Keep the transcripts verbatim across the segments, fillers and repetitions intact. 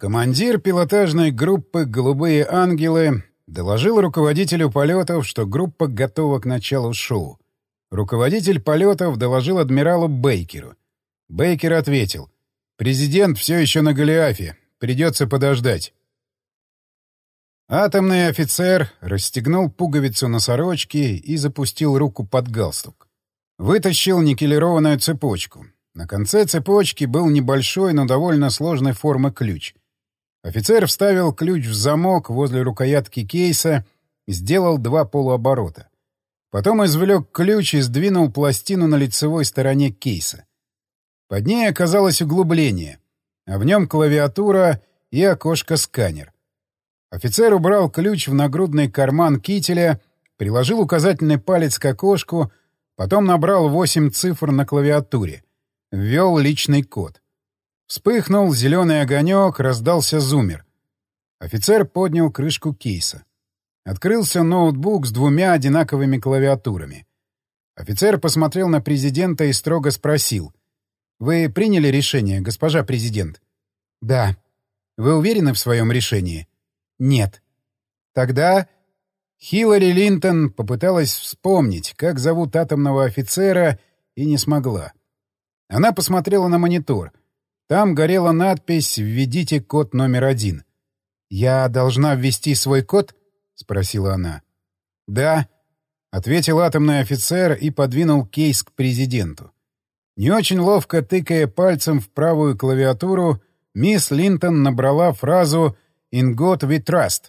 Командир пилотажной группы «Голубые ангелы» доложил руководителю полетов, что группа готова к началу шоу. Руководитель полетов доложил адмиралу Бейкеру. Бейкер ответил: «Президент все еще на Голиафе. Придется подождать». Атомный офицер расстегнул пуговицу на сорочке и запустил руку под галстук. Вытащил никелированную цепочку. На конце цепочки был небольшой, но довольно сложной формы ключ. Офицер вставил ключ в замок возле рукоятки кейса и сделал два полуоборота. Потом извлек ключ и сдвинул пластину на лицевой стороне кейса. Под ней оказалось углубление, а в нем клавиатура и окошко-сканер. Офицер убрал ключ в нагрудный карман кителя, приложил указательный палец к окошку, потом набрал восемь цифр на клавиатуре, ввел личный код. Вспыхнул зеленый огонек, раздался зуммер. Офицер поднял крышку кейса. Открылся ноутбук с двумя одинаковыми клавиатурами. Офицер посмотрел на президента и строго спросил: «Вы приняли решение, госпожа президент?» «Да». «Вы уверены в своем решении?» «Нет». «Тогда...» Хиллари Линтон попыталась вспомнить, как зовут атомного офицера, и не смогла. Она посмотрела на монитор. Там горела надпись «Введите код номер один». «Я должна ввести свой код?» — спросила она. «Да», — ответил атомный офицер и подвинул кейс к президенту. Не очень ловко тыкая пальцем в правую клавиатуру, мисс Линтон набрала фразу «In God we trust».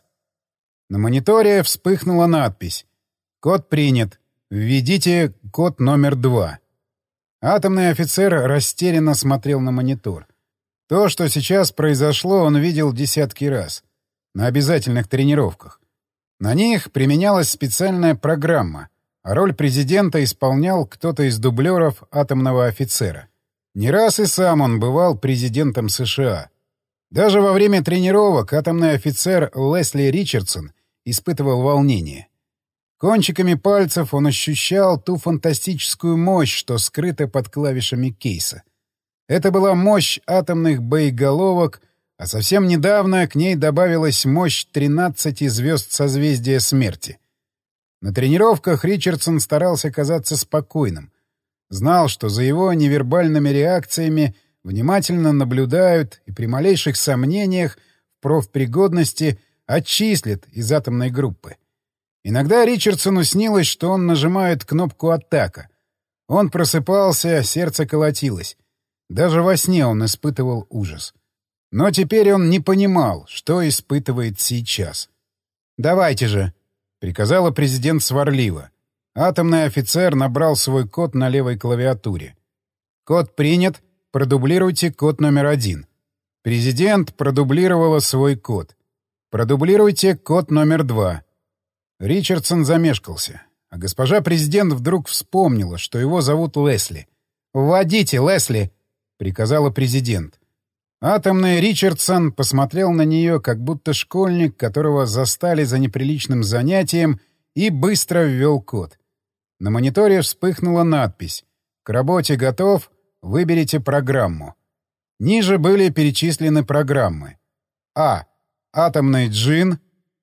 На мониторе вспыхнула надпись «Код принят. Введите код номер два». Атомный офицер растерянно смотрел на монитор. То, что сейчас произошло, он видел десятки раз. На обязательных тренировках. На них применялась специальная программа, а роль президента исполнял кто-то из дублеров атомного офицера. Не раз и сам он бывал президентом США. Даже во время тренировок атомный офицер Лесли Ричардсон испытывал волнение. Кончиками пальцев он ощущал ту фантастическую мощь, что скрыта под клавишами кейса. Это была мощь атомных боеголовок, а совсем недавно к ней добавилась мощь тринадцати звезд созвездия смерти. На тренировках Ричардсон старался казаться спокойным. Знал, что за его невербальными реакциями внимательно наблюдают и при малейших сомнениях в профпригодности отчислят из атомной группы. Иногда Ричардсону снилось, что он нажимает кнопку «Атака». Он просыпался, сердце колотилось. Даже во сне он испытывал ужас. Но теперь он не понимал, что испытывает сейчас. «Давайте же», — приказала президент сварливо. Атомный офицер набрал свой код на левой клавиатуре. «Код принят. Продублируйте код номер один». Президент продублировала свой код. «Продублируйте код номер два». Ричардсон замешкался, а госпожа президент вдруг вспомнила, что его зовут Лесли. «Вводите, Лесли!» — приказала президент. Атомный Ричардсон посмотрел на нее, как будто школьник, которого застали за неприличным занятием, и быстро ввел код. На мониторе вспыхнула надпись «К работе готов, выберите программу». Ниже были перечислены программы. А. Атомный джин.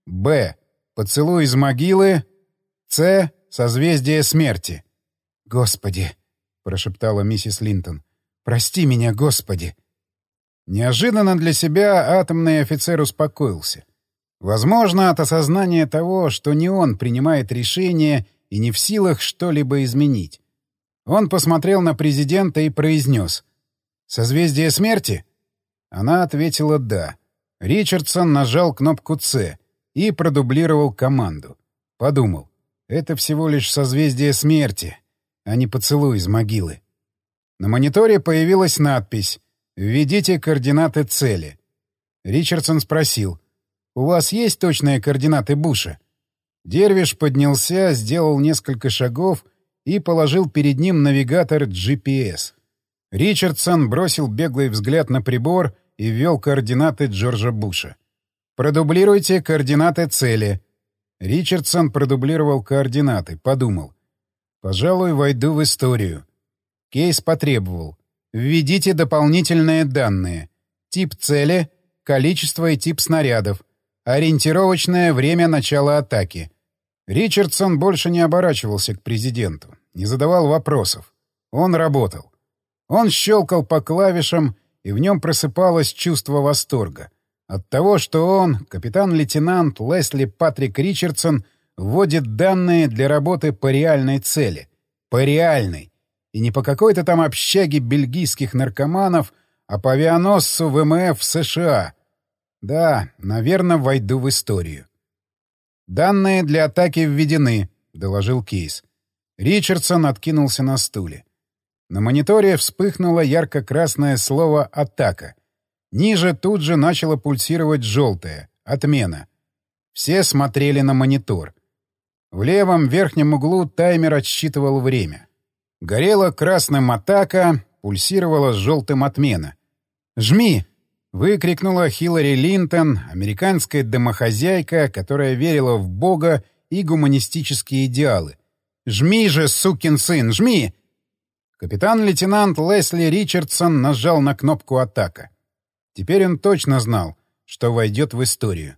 Б. Поцелуй из могилы. С. Созвездие смерти. «Господи!» — прошептала миссис Линтон. «Прости меня, Господи!» Неожиданно для себя атомный офицер успокоился. Возможно, от осознания того, что не он принимает решение и не в силах что-либо изменить. Он посмотрел на президента и произнес: «Созвездие смерти?» Она ответила «да». Ричардсон нажал кнопку «С» и продублировал команду. Подумал: это всего лишь созвездие смерти, а не поцелуй из могилы. На мониторе появилась надпись «Введите координаты цели». Ричардсон спросил: «У вас есть точные координаты Буша?» Дервиш поднялся, сделал несколько шагов и положил перед ним навигатор джи пи эс. Ричардсон бросил беглый взгляд на прибор и ввел координаты Джорджа Буша. «Продублируйте координаты цели». Ричардсон продублировал координаты, подумал: «Пожалуй, войду в историю». Кейс потребовал: «Введите дополнительные данные. Тип цели, количество и тип снарядов, ориентировочное время начала атаки. Ричардсон больше не оборачивался к президенту, не задавал вопросов. Он работал. Он щелкал по клавишам, и в нем просыпалось чувство восторга от того, что он, капитан-лейтенант Лесли Патрик Ричардсон, вводит данные для работы по реальной цели. По реальной. И не по какой-то там общаге бельгийских наркоманов, а по авианосцу ВМФ США. Да, наверное, войду в историю. «Данные для атаки введены», — доложил Кейс. Ричардсон откинулся на стуле. На мониторе вспыхнуло ярко-красное слово «Атака». Ниже тут же начало пульсировать желтое «Отмена». Все смотрели на монитор. В левом верхнем углу таймер отсчитывал время. Горела красным «Атака», пульсировала желтым «Отмена». «Жми!» — выкрикнула Хиллари Линтон, американская домохозяйка, которая верила в Бога и гуманистические идеалы. «Жми же, сукин сын, жми!» Капитан-лейтенант Лесли Ричардсон нажал на кнопку «Атака». Теперь он точно знал, что войдет в историю.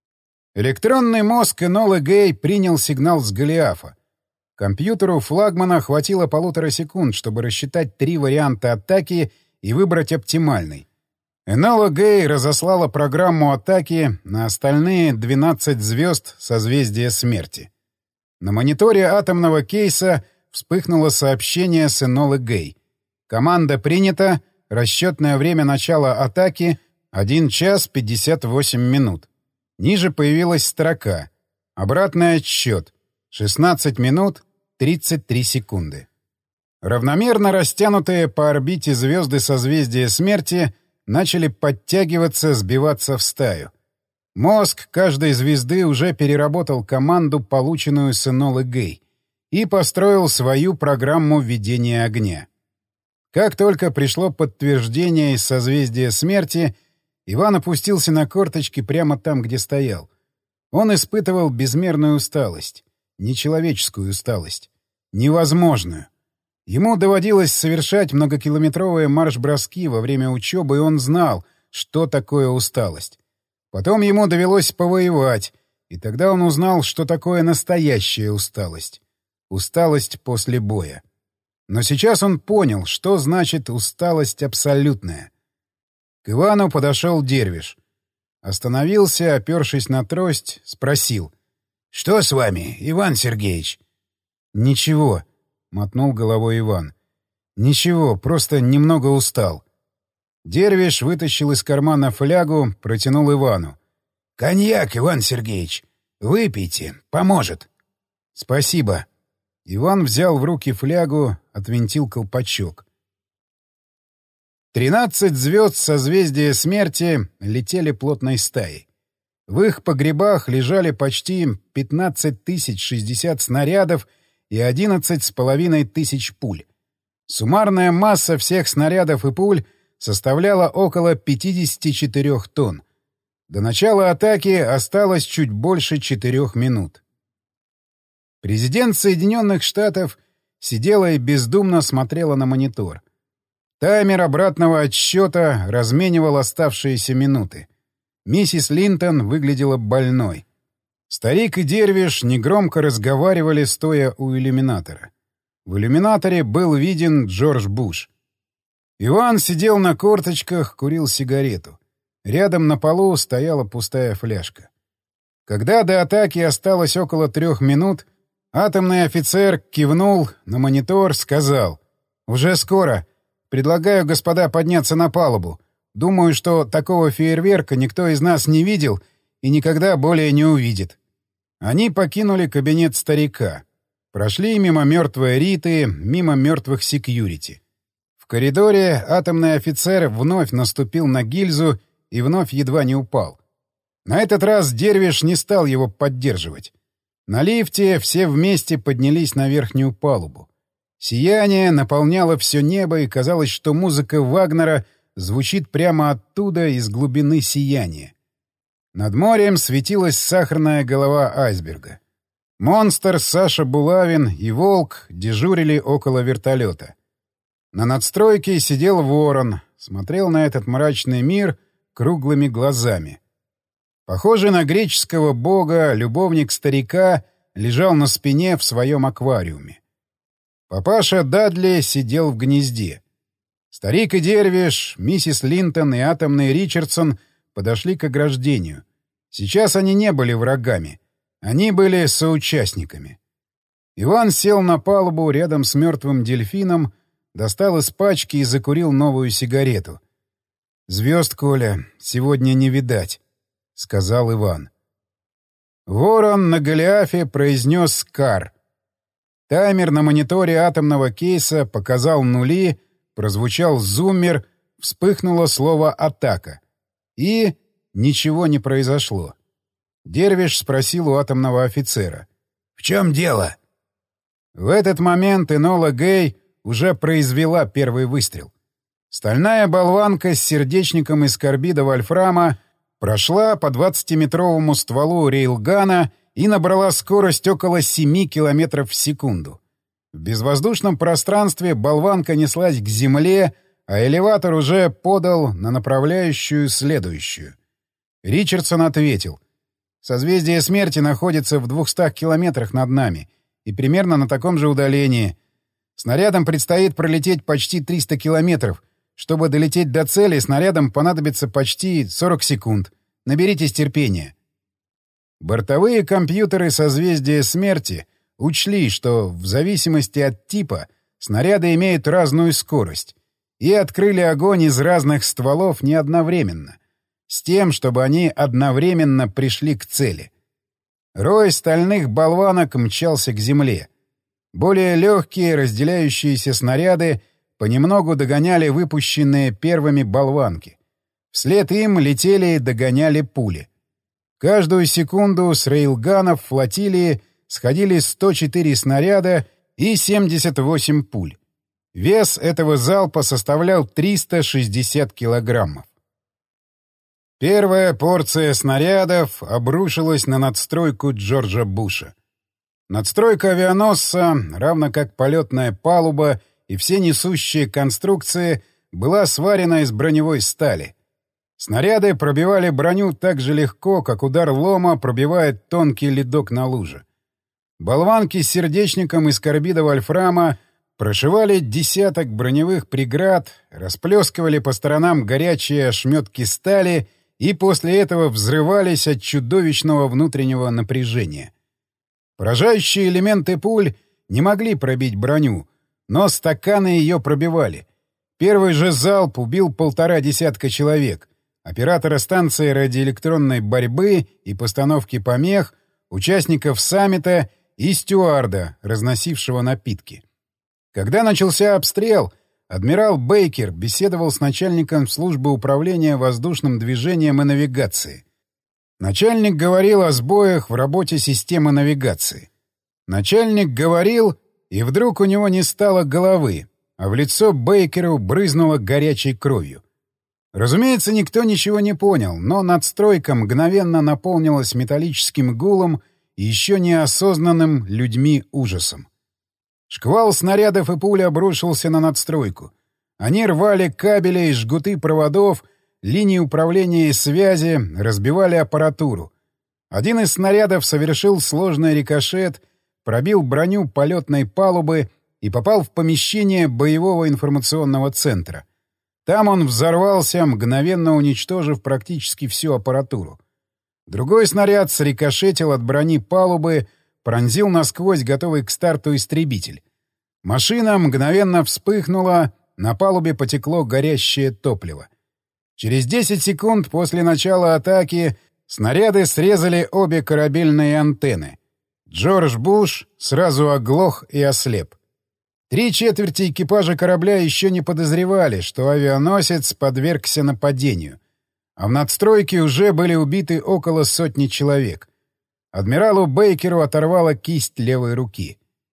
Электронный мозг Энолы Гэй принял сигнал с Голиафа. Компьютеру флагмана хватило полутора секунд, чтобы рассчитать три варианта атаки и выбрать оптимальный. Энола Гэй разослала программу атаки на остальные двенадцать звезд созвездия смерти. На мониторе атомного кейса вспыхнуло сообщение с Энолы Гэй. Команда принята, расчетное время начала атаки — один час пятьдесят восемь минут. Ниже появилась строка. Обратный отсчет — шестнадцать минут тридцать три секунды. Равномерно растянутые по орбите звезды созвездия смерти начали подтягиваться, сбиваться в стаю. Мозг каждой звезды уже переработал команду, полученную с Энолы Гэй, и построил свою программу ведения огня. Как только пришло подтверждение из созвездия смерти, Иван опустился на корточки прямо там, где стоял. Он испытывал безмерную усталость, нечеловеческую усталость, невозможную. Ему доводилось совершать многокилометровые марш-броски во время учебы, и он знал, что такое усталость. Потом ему довелось повоевать, и тогда он узнал, что такое настоящая усталость. Усталость после боя. Но сейчас он понял, что значит усталость абсолютная. К Ивану подошел Дервиш. Остановился, опершись на трость, спросил. — Что с вами, Иван Сергеевич? — Ничего, — мотнул головой Иван. — Ничего, просто немного устал. Дервиш вытащил из кармана флягу, протянул Ивану. — Коньяк, Иван Сергеевич. Выпейте, поможет. — Спасибо. Иван взял в руки флягу, отвинтил колпачок. Тринадцать звезд созвездия смерти летели плотной стаей. В их погребах лежали почти пятнадцать тысяч шестьдесят снарядов и одиннадцать с половиной тысяч пуль. Суммарная масса всех снарядов и пуль составляла около пятьдесят четыре тонн. До начала атаки осталось чуть больше четырех минут. Президент Соединенных Штатов сидела и бездумно смотрела на монитор. Таймер обратного отсчета разменивал оставшиеся минуты. Миссис Линтон выглядела больной. Старик и Дервиш негромко разговаривали, стоя у иллюминатора. В иллюминаторе был виден Джордж Буш. Иван сидел на корточках, курил сигарету. Рядом на полу стояла пустая фляжка. Когда до атаки осталось около трех минут, атомный офицер кивнул на монитор, сказал: «Уже скоро. Предлагаю, господа, подняться на палубу. Думаю, что такого фейерверка никто из нас не видел и никогда более не увидит». Они покинули кабинет старика. Прошли мимо мертвой Риты, мимо мертвых секьюрити. В коридоре атомный офицер вновь наступил на гильзу и вновь едва не упал. На этот раз Дервиш не стал его поддерживать. На лифте все вместе поднялись на верхнюю палубу. Сияние наполняло все небо, и казалось, что музыка Вагнера звучит прямо оттуда, из глубины сияния. Над морем светилась сахарная голова айсберга. Монстр, Саша Булавин и Волк дежурили около вертолета. На надстройке сидел Ворон, смотрел на этот мрачный мир, круглыми глазами. Похожий на греческого бога, любовник старика лежал на спине в своем аквариуме. Папаша Дадли сидел в гнезде. Старик и Дервиш, миссис Линтон и атомный Ричардсон подошли к ограждению. Сейчас они не были врагами. Они были соучастниками. Иван сел на палубу рядом с мертвым дельфином, достал из пачки и закурил новую сигарету. «Звезд, Коля, сегодня не видать», — сказал Иван. Ворон на Голиафе произнес «Кар». Таймер на мониторе атомного кейса показал нули, прозвучал зуммер, вспыхнуло слово «Атака». И ничего не произошло. Дервиш спросил у атомного офицера. «В чем дело?» В этот момент Энола Гэй уже произвела первый выстрел. Стальная болванка с сердечником из карбида вольфрама прошла по двадцатиметровому стволу рейлгана и набрала скорость около семи километров в секунду. В безвоздушном пространстве болванка неслась к земле, а элеватор уже подал на направляющую следующую. Ричардсон ответил. «Созвездие смерти находится в двухстах километрах над нами и примерно на таком же удалении. Снарядам предстоит пролететь почти триста километров. Чтобы долететь до цели, снарядам понадобится почти сорок секунд. Наберитесь терпения». Бортовые компьютеры созвездия смерти учли, что в зависимости от типа снаряды имеют разную скорость, и открыли огонь из разных стволов не одновременно, с тем, чтобы они одновременно пришли к цели. Рой стальных болванок мчался к земле. Более легкие разделяющиеся снаряды понемногу догоняли выпущенные первыми болванки. Вслед им летели и догоняли пули. Каждую секунду с рейлганов флотилии сходили сто четыре снаряда и семьдесят восемь пуль. Вес этого залпа составлял триста шестьдесят килограммов. Первая порция снарядов обрушилась на надстройку Джорджа Буша. Надстройка авианосца, равно как полетная палуба и все несущие конструкции, была сварена из броневой стали. Снаряды пробивали броню так же легко, как удар лома пробивает тонкий ледок на луже. Болванки с сердечником из карбида вольфрама прошивали десяток броневых преград, расплескивали по сторонам горячие ошметки стали и после этого взрывались от чудовищного внутреннего напряжения. Поражающие элементы пуль не могли пробить броню, но стаканы ее пробивали. Первый же залп убил полтора десятка человек. Оператора станции радиоэлектронной борьбы и постановки помех, участников саммита и стюарда, разносившего напитки. Когда начался обстрел, адмирал Бейкер беседовал с начальником службы управления воздушным движением и навигации. Начальник говорил о сбоях в работе системы навигации. Начальник говорил, и вдруг у него не стало головы, а в лицо Бейкеру брызнуло горячей кровью. Разумеется, никто ничего не понял, но надстройка мгновенно наполнилась металлическим гулом и еще неосознанным людьми ужасом. Шквал снарядов и пуль обрушился на надстройку. Они рвали кабели и жгуты проводов, линии управления и связи, разбивали аппаратуру. Один из снарядов совершил сложный рикошет, пробил броню полетной палубы и попал в помещение боевого информационного центра. Там он взорвался, мгновенно уничтожив практически всю аппаратуру. Другой снаряд срикошетил от брони палубы, пронзил насквозь готовый к старту истребитель. Машина мгновенно вспыхнула, на палубе потекло горящее топливо. Через десять секунд после начала атаки снаряды срезали обе корабельные антенны. Джордж Буш сразу оглох и ослеп. Три четверти экипажа корабля еще не подозревали, что авианосец подвергся нападению, а в надстройке уже были убиты около сотни человек. Адмиралу Бейкеру оторвала кисть левой руки.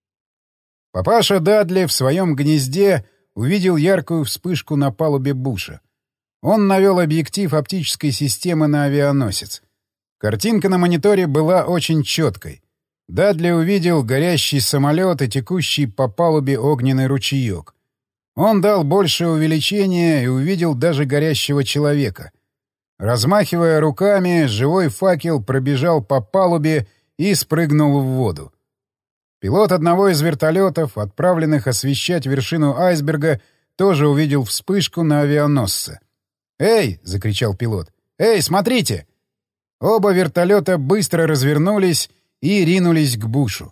Папаша Дадли в своем гнезде увидел яркую вспышку на палубе Буша. Он навел объектив оптической системы на авианосец. Картинка на мониторе была очень четкой. Дадли увидел горящий самолет и текущий по палубе огненный ручеек. Он дал большее увеличение и увидел даже горящего человека. Размахивая руками, живой факел пробежал по палубе и спрыгнул в воду. Пилот одного из вертолетов, отправленных освещать вершину айсберга, тоже увидел вспышку на авианосце. «Эй!» — закричал пилот. «Эй, смотрите!» Оба вертолета быстро развернулись и ринулись к бушу.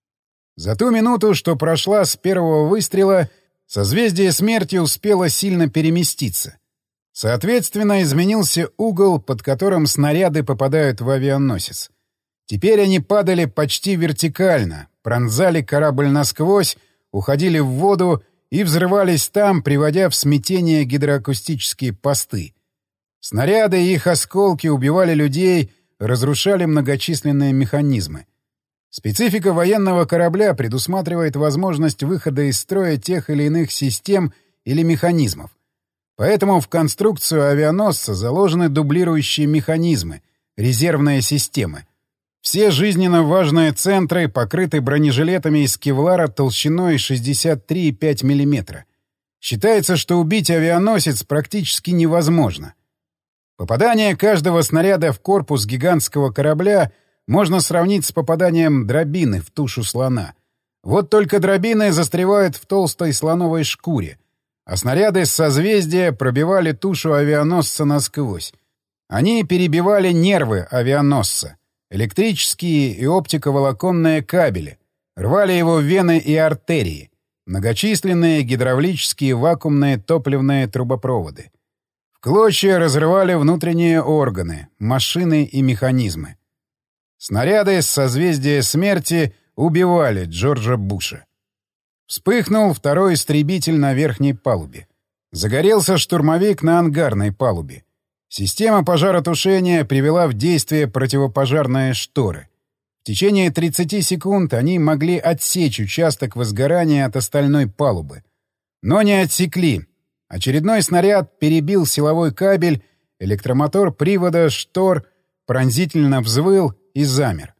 За ту минуту, что прошла с первого выстрела, созвездие смерти успело сильно переместиться. Соответственно, изменился угол, под которым снаряды попадают в авианосец. Теперь они падали почти вертикально, пронзали корабль насквозь, уходили в воду и взрывались там, приводя в смятение гидроакустические посты. Снаряды и их осколки убивали людей, разрушали многочисленные механизмы. Специфика военного корабля предусматривает возможность выхода из строя тех или иных систем или механизмов. Поэтому в конструкцию авианосца заложены дублирующие механизмы, резервные системы. Все жизненно важные центры покрыты бронежилетами из кевлара толщиной шестьдесят три и пять десятых миллиметра. Считается, что убить авианосец практически невозможно. Попадание каждого снаряда в корпус гигантского корабля можно сравнить с попаданием дробины в тушу слона. Вот только дробины застревают в толстой слоновой шкуре, а снаряды с созвездия пробивали тушу авианосца насквозь. Они перебивали нервы авианосца, электрические и оптиковолоконные кабели, рвали его вены и артерии, многочисленные гидравлические вакуумные топливные трубопроводы. В клочья разрывали внутренние органы, машины и механизмы. Снаряды с созвездия смерти убивали Джорджа Буша. Вспыхнул второй истребитель на верхней палубе. Загорелся штурмовик на ангарной палубе. Система пожаротушения привела в действие противопожарные шторы. В течение тридцати секунд они могли отсечь участок возгорания от остальной палубы. Но не отсекли. Очередной снаряд перебил силовой кабель, электромотор привода штор пронзительно взвыл и замер.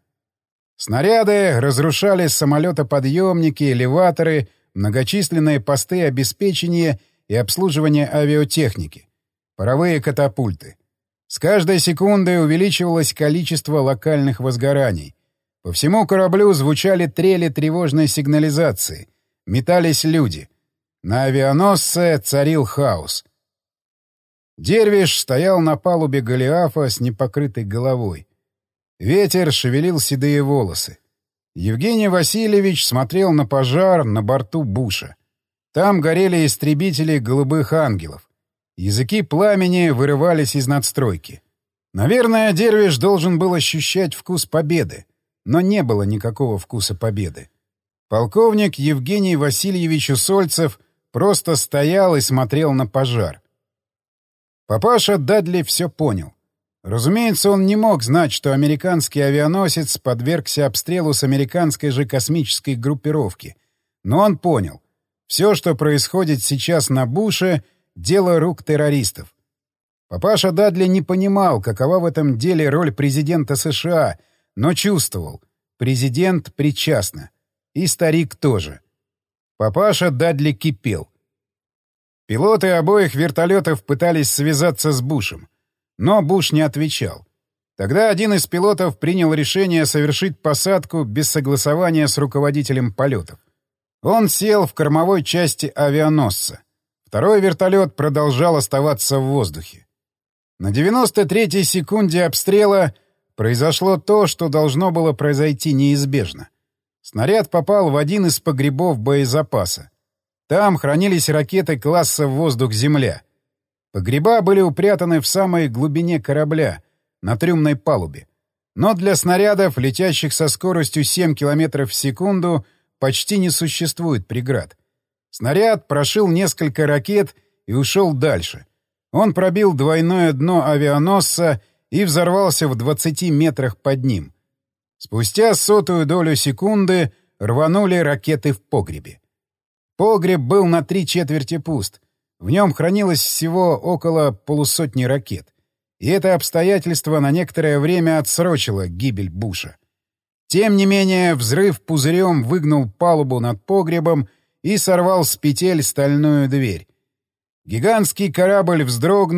Снаряды разрушали самолетоподъемники, элеваторы, многочисленные посты обеспечения и обслуживания авиатехники, паровые катапульты. С каждой секундой увеличивалось количество локальных возгораний. По всему кораблю звучали трели тревожной сигнализации. Метались люди. На авианосце царил хаос. Дервиш стоял на палубе Голиафа с непокрытой головой. Ветер шевелил седые волосы. Евгений Васильевич смотрел на пожар на борту Буша. Там горели истребители голубых ангелов. Языки пламени вырывались из надстройки. Наверное, Дервиш должен был ощущать вкус победы, но не было никакого вкуса победы. Полковник Евгений Васильевич Усольцев просто стоял и смотрел на пожар. Папаша Дадли все понял. Разумеется, он не мог знать, что американский авианосец подвергся обстрелу с американской же космической группировки. Но он понял. Все, что происходит сейчас на Буше — дело рук террористов. Папаша Дадли не понимал, какова в этом деле роль президента США, но чувствовал — президент причастна. И старик тоже. Папаша Дадли кипел. Пилоты обоих вертолетов пытались связаться с Бушем. Но Буш не отвечал. Тогда один из пилотов принял решение совершить посадку без согласования с руководителем полетов. Он сел в кормовой части авианосца. Второй вертолет продолжал оставаться в воздухе. На девяносто третьей секунде обстрела произошло то, что должно было произойти неизбежно. Снаряд попал в один из погребов боезапаса. Там хранились ракеты класса «Воздух-Земля». Погреба были упрятаны в самой глубине корабля, на трюмной палубе. Но для снарядов, летящих со скоростью семь километров в секунду, почти не существует преград. Снаряд прошил несколько ракет и ушел дальше. Он пробил двойное дно авианосца и взорвался в двадцати метрах под ним. Спустя сотую долю секунды рванули ракеты в погребе. Погреб был на три четверти пуст. В нем хранилось всего около полусотни ракет. И это обстоятельство на некоторое время отсрочило гибель Буша. Тем не менее, взрыв пузырем выгнул палубу над погребом и сорвал с петель стальную дверь. Гигантский корабль вздрогнул,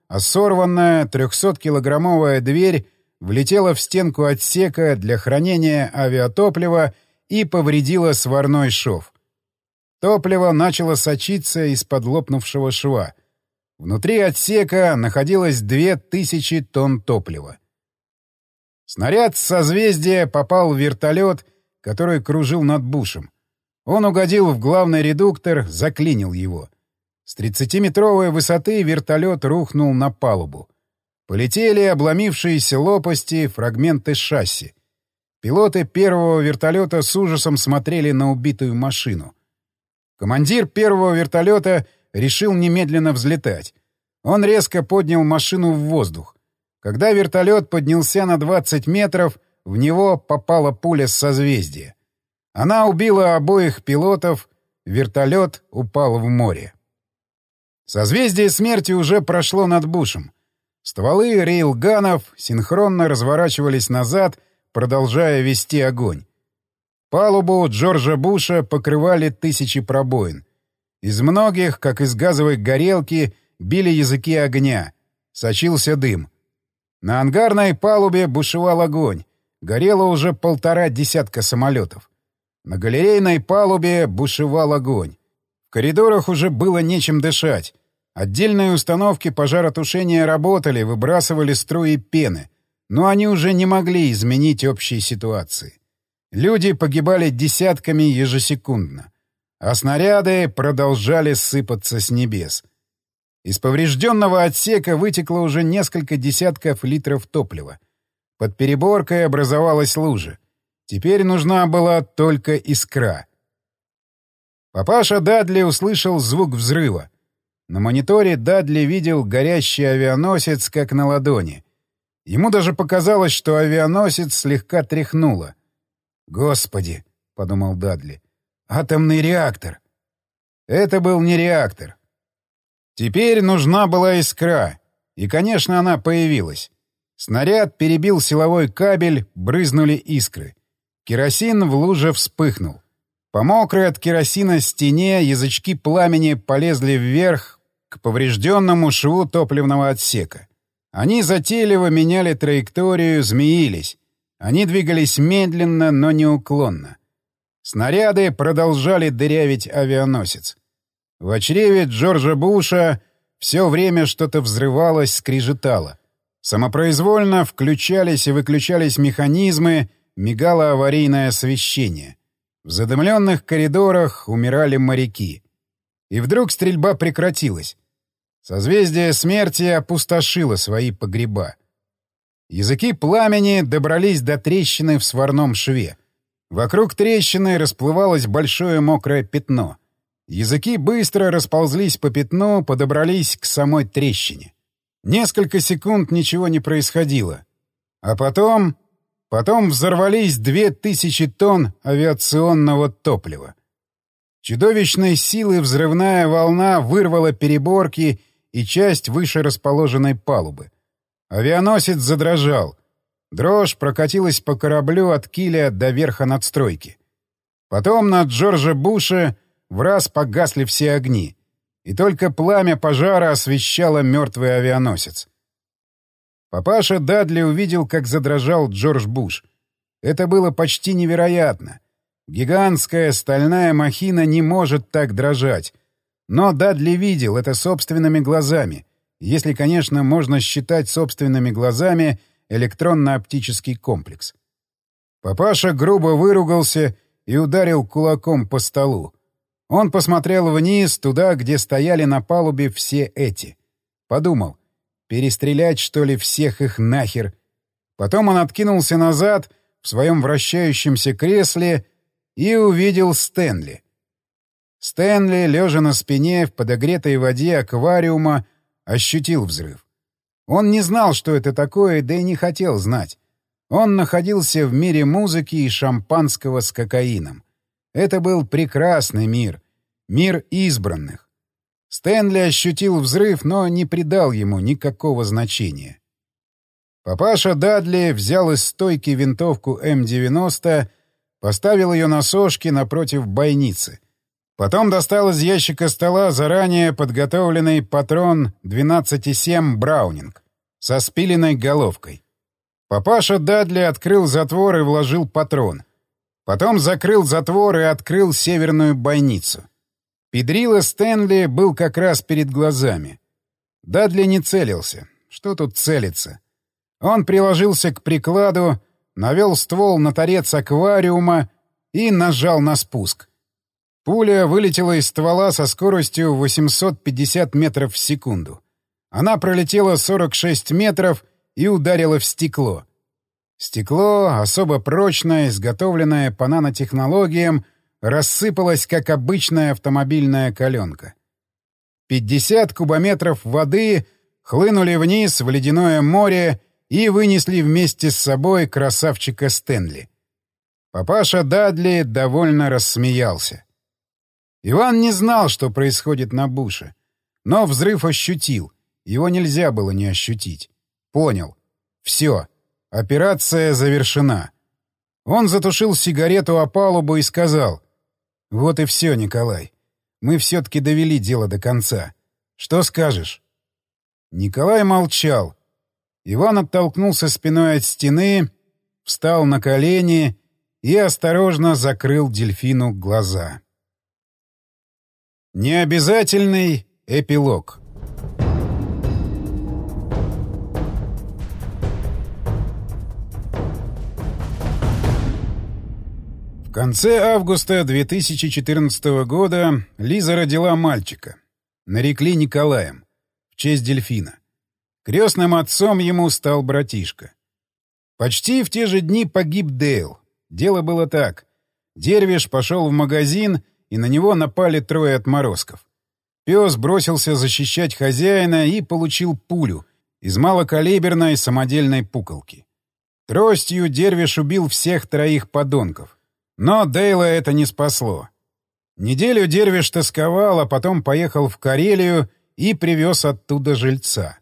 а сорванная трехсоткилограммовая дверь влетела в стенку отсека для хранения авиатоплива и повредила сварной шов. Топливо начало сочиться из-под лопнувшего шва. Внутри отсека находилось две тысячи тонн топлива. Снаряд с созвездия попал в вертолет, который кружил над Бушем. Он угодил в главный редуктор, заклинил его. С тридцатиметровой высоты вертолет рухнул на палубу. Полетели обломившиеся лопасти, фрагменты шасси. Пилоты первого вертолета с ужасом смотрели на убитую машину. Командир первого вертолета решил немедленно взлетать. Он резко поднял машину в воздух. Когда вертолет поднялся на двадцать метров, в него попала пуля с созвездия. Она убила обоих пилотов, вертолет упал в море. Созвездие смерти уже прошло над Бушем. Стволы рейлганов синхронно разворачивались назад, продолжая вести огонь. Палубу Джорджа Буша покрывали тысячи пробоин. Из многих, как из газовой горелки, били языки огня. Сочился дым. На ангарной палубе бушевал огонь. Горело уже полтора десятка самолетов. На галерейной палубе бушевал огонь. В коридорах уже было нечем дышать. Отдельные установки пожаротушения работали, выбрасывали струи пены. Но они уже не могли изменить общей ситуации. Люди погибали десятками ежесекундно. А снаряды продолжали сыпаться с небес. Из поврежденного отсека вытекло уже несколько десятков литров топлива. Под переборкой образовалась лужа. Теперь нужна была только искра. Папаша Дадли услышал звук взрыва. На мониторе Дадли видел горящий авианосец как на ладони. Ему даже показалось, что авианосец слегка тряхнуло. «Господи!» — подумал Дадли. «Атомный реактор!» Это был не реактор. Теперь нужна была искра. И, конечно, она появилась. Снаряд перебил силовой кабель, брызнули искры. Керосин в луже вспыхнул. По мокрой от керосина стене язычки пламени полезли вверх к поврежденному шву топливного отсека. Они затейливо меняли траекторию, змеились. Они двигались медленно, но неуклонно. Снаряды продолжали дырявить авианосец. В чреве Джорджа Буша все время что-то взрывалось, скрежетало. Самопроизвольно включались и выключались механизмы, мигало аварийное освещение. В задымленных коридорах умирали моряки. И вдруг стрельба прекратилась. Созвездие смерти опустошило свои погреба. Языки пламени добрались до трещины в сварном шве. Вокруг трещины расплывалось большое мокрое пятно. Языки быстро расползлись по пятну, подобрались к самой трещине. Несколько секунд ничего не происходило. А потом... Потом взорвались две тысячи тонн авиационного топлива. Чудовищной силы взрывная волна вырвала переборки и часть выше расположенной палубы. Авианосец задрожал. Дрожь прокатилась по кораблю от киля до верха надстройки. Потом на Джорджа Буша враз погасли все огни, и только пламя пожара освещало мертвый авианосец. Папаша Дадли увидел, как задрожал Джордж Буш. Это было почти невероятно. Гигантская стальная махина не может так дрожать. Но Дадли видел это собственными глазами, если, конечно, можно считать собственными глазами электронно-оптический комплекс. Папаша грубо выругался и ударил кулаком по столу. Он посмотрел вниз, туда, где стояли на палубе все эти. Подумал, перестрелять, что ли, всех их нахер? Потом он откинулся назад в своем вращающемся кресле и увидел Стэнли. Стэнли, лежа на спине в подогретой воде аквариума, ощутил взрыв. Он не знал, что это такое, да и не хотел знать. Он находился в мире музыки и шампанского с кокаином. Это был прекрасный мир, мир избранных. Стэнли ощутил взрыв, но не придал ему никакого значения. Папаша Дадли взял из стойки винтовку эм девяносто, поставил ее на сошки напротив бойницы. Потом достал из ящика стола заранее подготовленный патрон двенадцать семь «Браунинг» со спиленной головкой. Папаша Дадли открыл затвор и вложил патрон. Потом закрыл затвор и открыл северную бойницу. Педрило Стэнли был как раз перед глазами. Дадли не целился. Что тут целиться? Он приложился к прикладу, навел ствол на торец аквариума и нажал на спуск. Пуля вылетела из ствола со скоростью восемьсот пятьдесят метров в секунду. Она пролетела сорок шесть метров и ударила в стекло. Стекло, особо прочное, изготовленное по нанотехнологиям, рассыпалось, как обычная автомобильная каленка. пятьдесят кубометров воды хлынули вниз в ледяное море и вынесли вместе с собой красавчика Стэнли. Папаша Дадли довольно рассмеялся. Иван не знал, что происходит на буше, но взрыв ощутил. Его нельзя было не ощутить. Понял. Все. Операция завершена. Он затушил сигарету о палубу и сказал: «Вот и все, Николай. Мы все-таки довели дело до конца. Что скажешь?» Николай молчал. Иван оттолкнулся спиной от стены, встал на колени и осторожно закрыл дельфину глаза. Необязательный эпилог. В конце августа две тысячи четырнадцатого года Лиза родила мальчика. Нарекли Николаем, в честь дельфина. Крестным отцом ему стал братишка. Почти в те же дни погиб Дейл. Дело было так. Дервиш пошел в магазин, и на него напали трое отморозков. Пес бросился защищать хозяина и получил пулю из малокалиберной самодельной пуколки. Тростью Дервиш убил всех троих подонков. Но Дейла это не спасло. Неделю Дервиш тосковал, а потом поехал в Карелию и привез оттуда жильца.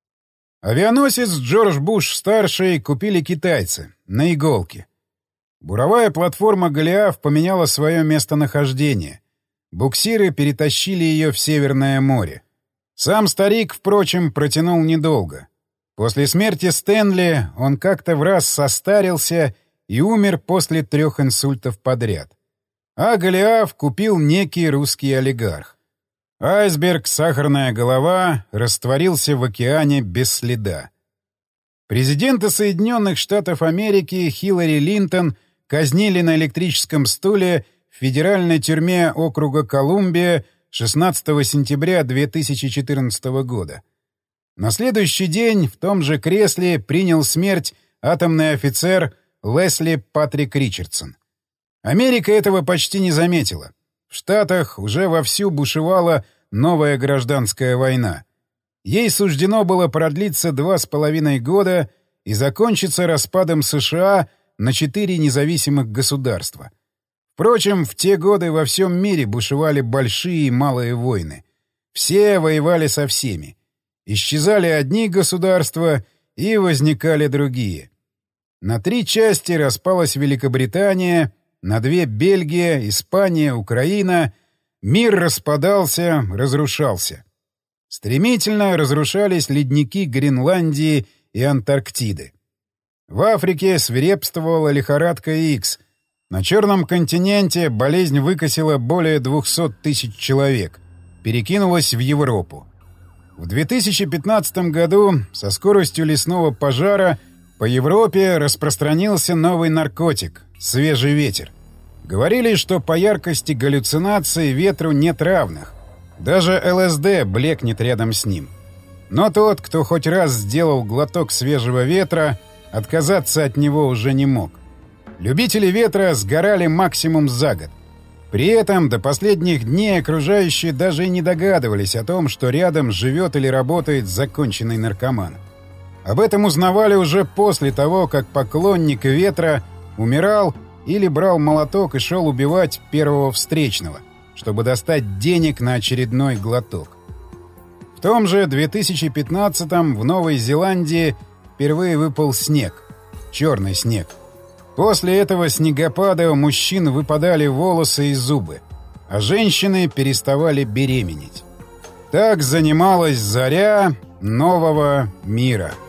Авианосец Джордж Буш-старший купили китайцы, на иголке. Буровая платформа «Голиаф» поменяла свое местонахождение. Буксиры перетащили ее в Северное море. Сам старик, впрочем, протянул недолго. После смерти Стэнли он как-то в раз состарился и умер после трех инсультов подряд. А «Голиаф» купил некий русский олигарх. Айсберг, сахарная голова, растворился в океане без следа. Президента Соединенных Штатов Америки Хиллари Линтон казнили на электрическом стуле в федеральной тюрьме округа Колумбия шестнадцатого сентября две тысячи четырнадцатого года. На следующий день в том же кресле принял смерть атомный офицер Лесли Патрик Ричардсон. Америка этого почти не заметила. В Штатах уже вовсю бушевала новая гражданская война. Ей суждено было продлиться два с половиной года и закончиться распадом США на четыре независимых государства. Впрочем, в те годы во всем мире бушевали большие и малые войны. Все воевали со всеми. Исчезали одни государства и возникали другие. На три части распалась Великобритания, на две — Бельгия, Испания, Украина. Мир распадался, разрушался. Стремительно разрушались ледники Гренландии и Антарктиды. В Африке свирепствовала лихорадка Икс. На Черном континенте болезнь выкосила более двухсот тысяч человек, перекинулась в Европу. В две тысячи пятнадцатом году со скоростью лесного пожара по Европе распространился новый наркотик — свежий ветер. Говорили, что по яркости галлюцинаций ветру нет равных. Даже ЛСД блекнет рядом с ним. Но тот, кто хоть раз сделал глоток свежего ветра, отказаться от него уже не мог. Любители ветра сгорали максимум за год. При этом до последних дней окружающие даже и не догадывались о том, что рядом живет или работает законченный наркоман. Об этом узнавали уже после того, как поклонник ветра умирал или брал молоток и шел убивать первого встречного, чтобы достать денег на очередной глоток. В том же две тысячи пятнадцатом в Новой Зеландии впервые выпал снег. Черный снег. После этого снегопада у мужчин выпадали волосы и зубы. а женщины переставали беременеть. Так занималась заря нового мира.